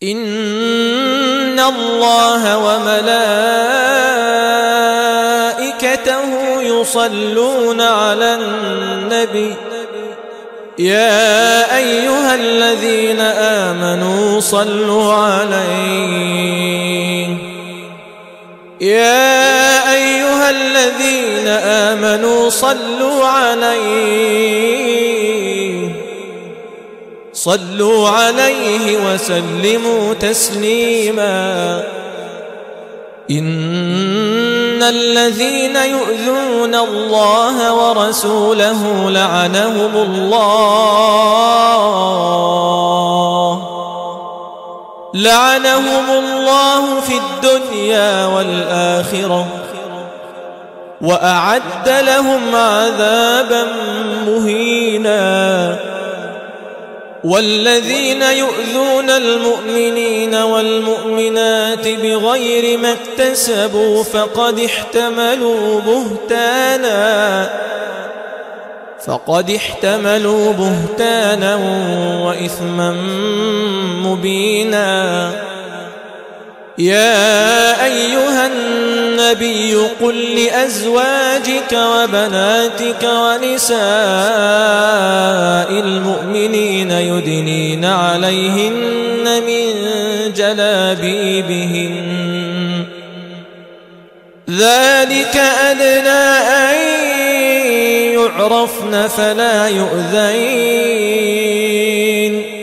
إن الله وملائكته يصلون على النبي يا أيها الذين آمنوا صلوا عليه يا أيها الذين آمنوا صلوا عليه وسلموا تسليما إن الذين يؤذون الله ورسوله لعنهم الله في الدنيا والآخرة وأعد لهم عذابا مهينا والذين يؤذون المؤمنين والمؤمنات بغير ما اكتسبوا فقد احتملوا بهتانا وإثما مبينا يا أيها النبي قل لأزواجك وبناتك ونساء المؤمنين يدنين عليهن من جلابيبهن ذلك أدنى أن يعرفن فلا يؤذين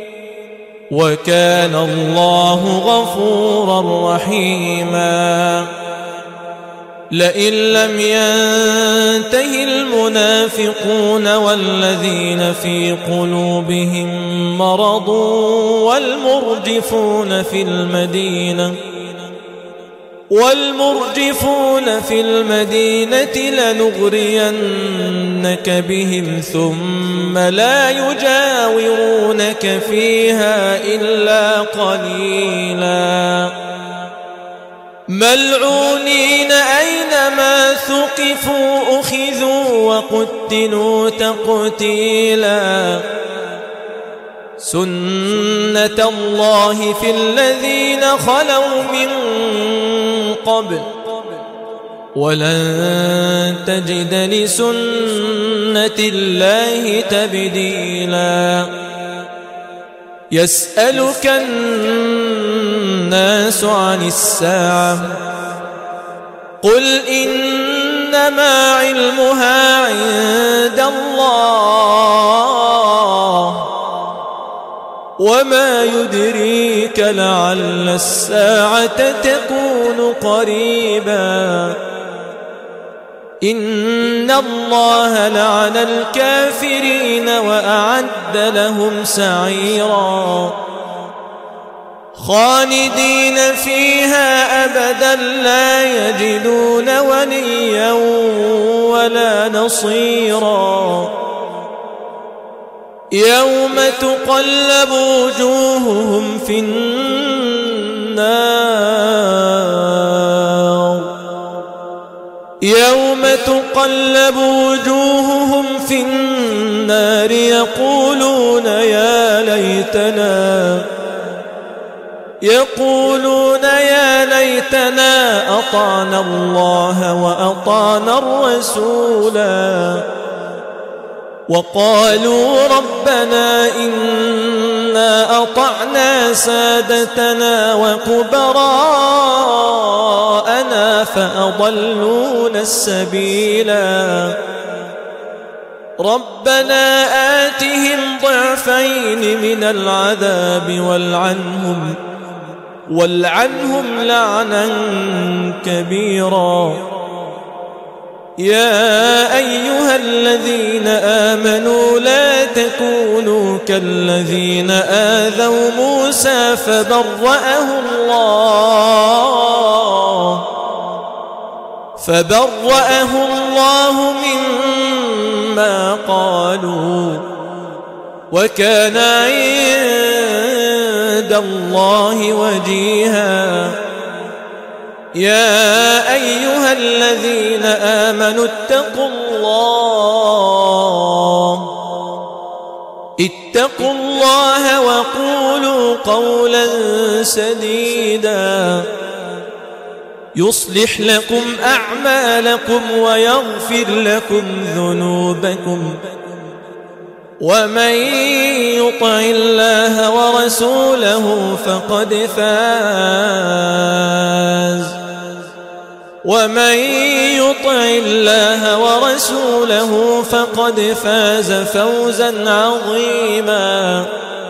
وكان الله غفورا رحيما لئن لم ينته المنافقون والذين في قلوبهم مرض والمرجفون في المدينة لنغرينك بهم ثم لا يجاورونك فيها إلا قليلا ملعونين أينما ثقفوا أخذوا وقتلوا تقتيلا سنة الله في الذين خلوا من قبل ولن تجد لسنة الله تبديلا يسألك الناس عن الساعة قل إنما علمها عند الله وما يدريك لعل الساعة تكون قريبا إن الله لعن الكافرين وأعد لهم سعيرا خالدين فيها أبدا لا يجدون وليا ولا نصيرا يوم تقلب وجوههم في النار يقولون يا ليتنا أطعنا الله وأطعنا الرسولا وقالوا ربنا إنا أطعنا سادتنا وكبراءنا فأضلونا السبيلا ربنا آتهم ضعفين من العذاب والعنهم لعنا كبيرا يا أيها الذين آمنوا لا تكونوا كالذين آذوا موسى فبرأه الله مما قالوا وكان عند الله وجيها يا أيها الذين آمنوا اتقوا الله اتقوا الله وقولوا قولا سديدا يصلح لكم أعمالكم ويغفر لكم ذنوبكم ومن يطع الله ورسوله فقد فاز فوزا عظيما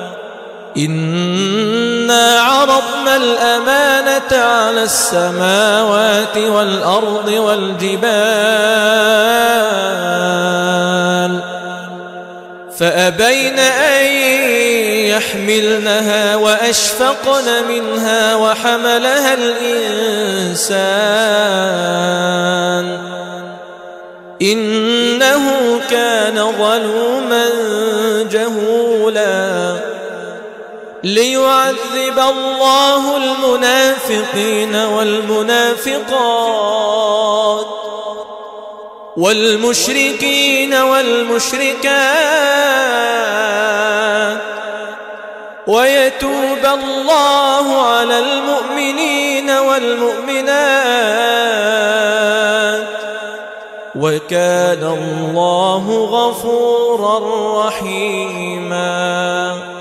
إنا عرضنا الأمانة على السماوات والأرض والجبال فأبين أن يحملنها وأشفقن منها وحملها الإنسان إنه كان ظلوما جهولا ليعذب الله المنافقين والمنافقات والمشركين والمشركات ويتوب الله على المؤمنين والمؤمنات وكان الله غفورا رحيما.